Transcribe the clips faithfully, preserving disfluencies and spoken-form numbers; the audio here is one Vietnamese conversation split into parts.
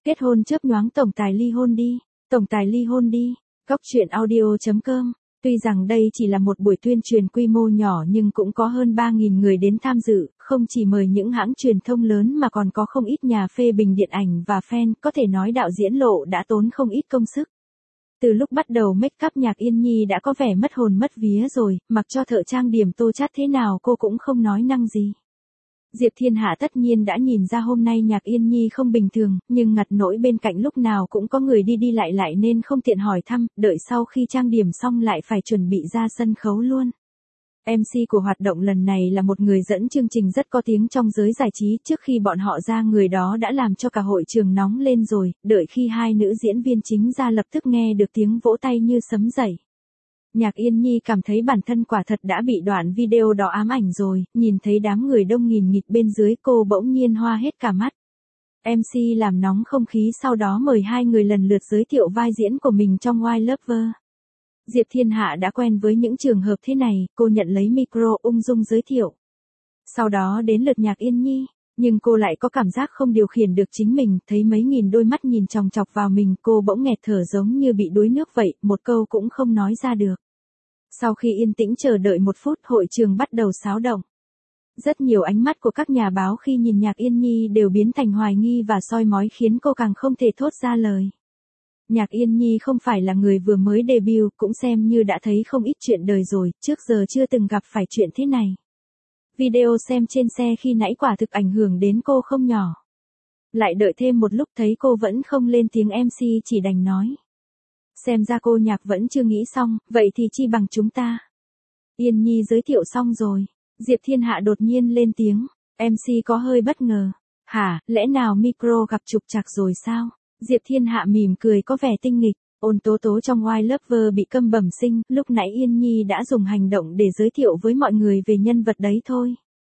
Kết hôn chớp nhoáng tổng tài ly hôn đi, tổng tài ly hôn đi. Góc truyện audio chấm com. Tuy rằng đây chỉ là một buổi tuyên truyền quy mô nhỏ nhưng cũng có hơn ba nghìn người đến tham dự, không chỉ mời những hãng truyền thông lớn mà còn có không ít nhà phê bình điện ảnh và fan, có thể nói đạo diễn Lộ đã tốn không ít công sức. Từ lúc bắt đầu make up Nhạc Yên Nhi đã có vẻ mất hồn mất vía rồi, mặc cho thợ trang điểm tô chát thế nào cô cũng không nói năng gì. Diệp Thiên Hạ tất nhiên đã nhìn ra hôm nay Nhạc Yên Nhi không bình thường, nhưng ngặt nỗi bên cạnh lúc nào cũng có người đi đi lại lại nên không tiện hỏi thăm, đợi sau khi trang điểm xong lại phải chuẩn bị ra sân khấu luôn. em xê của hoạt động lần này là một người dẫn chương trình rất có tiếng trong giới giải trí, trước khi bọn họ ra người đó đã làm cho cả hội trường nóng lên rồi, đợi khi hai nữ diễn viên chính ra lập tức nghe được tiếng vỗ tay như sấm dậy. Nhạc Yên Nhi cảm thấy bản thân quả thật đã bị đoạn video đó ám ảnh rồi, nhìn thấy đám người đông nghìn nghịt bên dưới cô bỗng nhiên hoa hết cả mắt. em xê làm nóng không khí sau đó mời hai người lần lượt giới thiệu vai diễn của mình trong Wild Lover. Diệp Thiên Hạ đã quen với những trường hợp thế này, cô nhận lấy micro ung dung giới thiệu. Sau đó đến lượt Nhạc Yên Nhi, nhưng cô lại có cảm giác không điều khiển được chính mình, thấy mấy nghìn đôi mắt nhìn chòng chọc vào mình, cô bỗng nghẹt thở giống như bị đuối nước vậy, một câu cũng không nói ra được. Sau khi yên tĩnh chờ đợi một phút, hội trường bắt đầu xáo động. Rất nhiều ánh mắt của các nhà báo khi nhìn Nhạc Yên Nhi đều biến thành hoài nghi và soi mói khiến cô càng không thể thốt ra lời. Nhạc Yên Nhi không phải là người vừa mới debut, cũng xem như đã thấy không ít chuyện đời rồi, trước giờ chưa từng gặp phải chuyện thế này. Video xem trên xe khi nãy quả thực ảnh hưởng đến cô không nhỏ. Lại đợi thêm một lúc thấy cô vẫn không lên tiếng, em xê chỉ đành nói. Xem ra cô Nhạc vẫn chưa nghĩ xong, vậy thì chi bằng chúng ta. Yên Nhi giới thiệu xong rồi. Diệp Thiên Hạ đột nhiên lên tiếng. em xê có hơi bất ngờ. Hả, lẽ nào micro gặp trục trặc rồi sao? Diệp Thiên Hạ mỉm cười có vẻ tinh nghịch. Ôn Tố Tố trong Wild Lover bị câm bẩm sinh, lúc nãy Yên Nhi đã dùng hành động để giới thiệu với mọi người về nhân vật đấy thôi.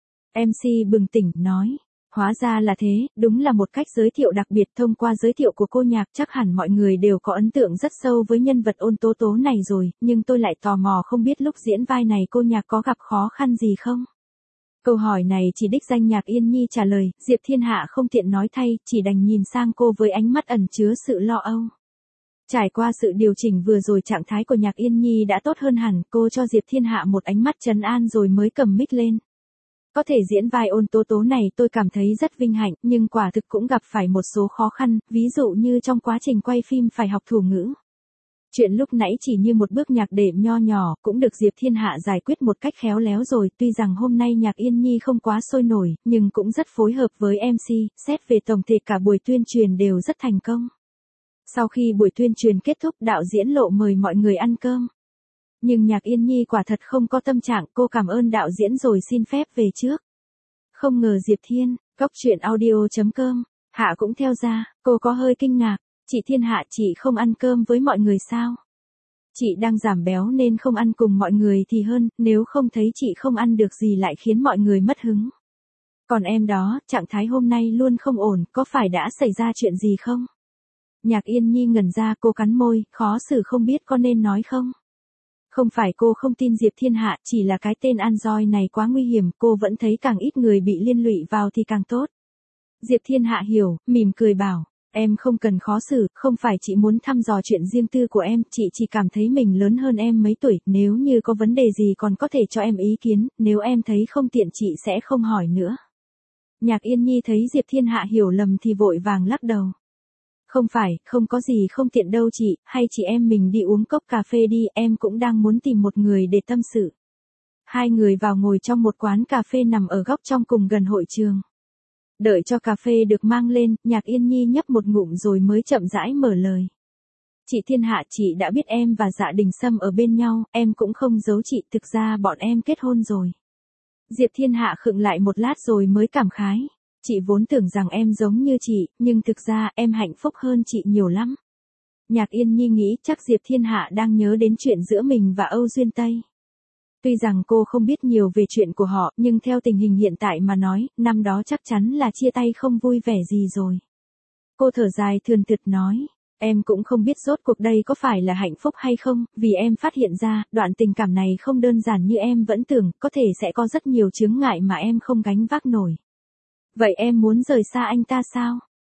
em xê bừng tỉnh, nói. Hóa ra là thế, đúng là một cách giới thiệu đặc biệt. Thông qua giới thiệu của cô Nhạc chắc hẳn mọi người đều có ấn tượng rất sâu với nhân vật Ôn Tố Tố này rồi, nhưng tôi lại tò mò không biết lúc diễn vai này cô Nhạc có gặp khó khăn gì không? Câu hỏi này chỉ đích danh Nhạc Yên Nhi trả lời, Diệp Thiên Hạ không tiện nói thay, chỉ đành nhìn sang cô với ánh mắt ẩn chứa sự lo âu. Trải qua sự điều chỉnh vừa rồi trạng thái của Nhạc Yên Nhi đã tốt hơn hẳn, cô cho Diệp Thiên Hạ một ánh mắt trấn an rồi mới cầm mic lên. Có thể diễn vai Ôn Tố Tố này tôi cảm thấy rất vinh hạnh, nhưng quả thực cũng gặp phải một số khó khăn, ví dụ như trong quá trình quay phim phải học thủ ngữ. Chuyện lúc nãy chỉ như một bước nhạc đệm nho nhỏ, cũng được Diệp Thiên Hạ giải quyết một cách khéo léo rồi, tuy rằng hôm nay Nhạc Yên Nhi không quá sôi nổi, nhưng cũng rất phối hợp với em xê, xét về tổng thể cả buổi tuyên truyền đều rất thành công. Sau khi buổi tuyên truyền kết thúc, đạo diễn Lộ mời mọi người ăn cơm. Nhưng Nhạc Yên Nhi quả thật không có tâm trạng, cô cảm ơn đạo diễn rồi xin phép về trước. Không ngờ Diệp Thiên, góc truyện audio chấm com, Hạ cũng theo ra, cô có hơi kinh ngạc. Chị Thiên Hạ, chị không ăn cơm với mọi người sao? Chị đang giảm béo nên không ăn cùng mọi người thì hơn, nếu không thấy chị không ăn được gì lại khiến mọi người mất hứng. Còn em đó, trạng thái hôm nay luôn không ổn, có phải đã xảy ra chuyện gì không? Nhạc Yên Nhi ngẩn ra, cô cắn môi, khó xử không biết có nên nói không? Không phải cô không tin Diệp Thiên Hạ, chỉ là cái tên Android này quá nguy hiểm, cô vẫn thấy càng ít người bị liên lụy vào thì càng tốt. Diệp Thiên Hạ hiểu, mỉm cười bảo. Em không cần khó xử, không phải chị muốn thăm dò chuyện riêng tư của em, chị chỉ cảm thấy mình lớn hơn em mấy tuổi, nếu như có vấn đề gì còn có thể cho em ý kiến, nếu em thấy không tiện chị sẽ không hỏi nữa. Nhạc Yên Nhi thấy Diệp Thiên Hạ hiểu lầm thì vội vàng lắc đầu. Không phải, không có gì không tiện đâu chị, hay chị em mình đi uống cốc cà phê đi, em cũng đang muốn tìm một người để tâm sự. Hai người vào ngồi trong một quán cà phê nằm ở góc trong cùng gần hội trường. Đợi cho cà phê được mang lên, Nhạc Yên Nhi nhấp một ngụm rồi mới chậm rãi mở lời. Chị Thiên Hạ, chị đã biết em và Dạ Đình Sâm ở bên nhau, em cũng không giấu chị, thực ra bọn em kết hôn rồi. Diệp Thiên Hạ khựng lại một lát rồi mới cảm khái. Chị vốn tưởng rằng em giống như chị, nhưng thực ra em hạnh phúc hơn chị nhiều lắm. Nhạc Yên Nhi nghĩ chắc Diệp Thiên Hạ đang nhớ đến chuyện giữa mình và Âu Duyên Tây. Tuy rằng cô không biết nhiều về chuyện của họ, nhưng theo tình hình hiện tại mà nói, năm đó chắc chắn là chia tay không vui vẻ gì rồi. Cô thở dài thườn thượt nói, em cũng không biết rốt cuộc đây có phải là hạnh phúc hay không, vì em phát hiện ra, đoạn tình cảm này không đơn giản như em vẫn tưởng, có thể sẽ có rất nhiều chướng ngại mà em không gánh vác nổi. Vậy em muốn rời xa anh ta sao?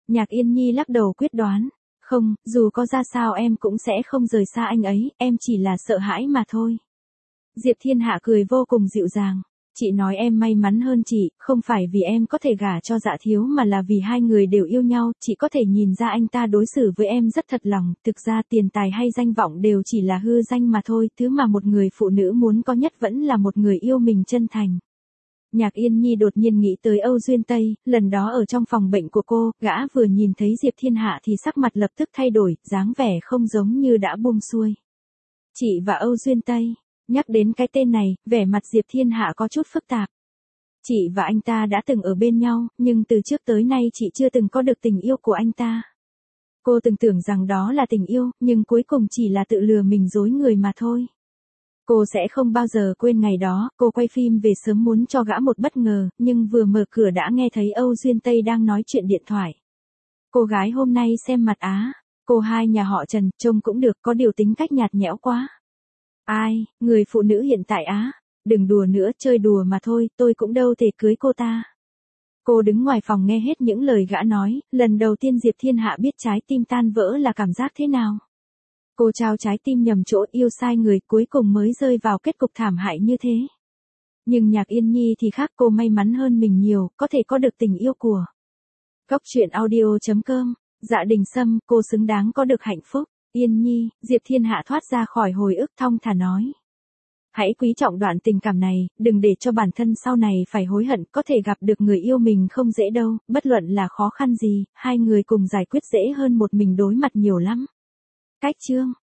Nhạc Yên Nhi lắc đầu quyết đoán. Không, dù có ra sao em cũng sẽ không rời xa anh ấy, em chỉ là sợ hãi mà thôi. Diệp Thiên Hạ cười vô cùng dịu dàng. Chị nói em may mắn hơn chị, không phải vì em có thể gả cho Dạ Thiếu mà là vì hai người đều yêu nhau, chị có thể nhìn ra anh ta đối xử với em rất thật lòng, thực ra tiền tài hay danh vọng đều chỉ là hư danh mà thôi, thứ mà một người phụ nữ muốn có nhất vẫn là một người yêu mình chân thành. Nhạc Yên Nhi đột nhiên nghĩ tới Âu Duyên Tây, lần đó ở trong phòng bệnh của cô, gã vừa nhìn thấy Diệp Thiên Hạ thì sắc mặt lập tức thay đổi, dáng vẻ không giống như đã buông xuôi. Chị và Âu Duyên Tây. Nhắc đến cái tên này, vẻ mặt Diệp Thiên Hạ có chút phức tạp. Chị và anh ta đã từng ở bên nhau, nhưng từ trước tới nay chị chưa từng có được tình yêu của anh ta. Cô từng tưởng rằng đó là tình yêu, nhưng cuối cùng chỉ là tự lừa mình dối người mà thôi. Cô sẽ không bao giờ quên ngày đó, cô quay phim về sớm muốn cho gã một bất ngờ, nhưng vừa mở cửa đã nghe thấy Âu Duyên Tây đang nói chuyện điện thoại. Cô gái hôm nay xem mặt á, cô hai nhà họ Trần, trông cũng được, có điều tính cách nhạt nhẽo quá. Ai, người phụ nữ hiện tại á, đừng đùa nữa, chơi đùa mà thôi, tôi cũng đâu thể cưới cô ta. Cô đứng ngoài phòng nghe hết những lời gã nói, lần đầu tiên Diệp Thiên Hạ biết trái tim tan vỡ là cảm giác thế nào. Cô trao trái tim nhầm chỗ, yêu sai người, cuối cùng mới rơi vào kết cục thảm hại như thế. Nhưng Nhạc Yên Nhi thì khác, cô may mắn hơn mình nhiều, có thể có được tình yêu của. Góc truyện audio chấm com, Dạ Đình Sâm, cô xứng đáng có được hạnh phúc. Yên Nhi, Diệp Thiên Hạ thoát ra khỏi hồi ức thong thả nói. Hãy quý trọng đoạn tình cảm này, đừng để cho bản thân sau này phải hối hận, có thể gặp được người yêu mình không dễ đâu, bất luận là khó khăn gì, hai người cùng giải quyết dễ hơn một mình đối mặt nhiều lắm. Cách chương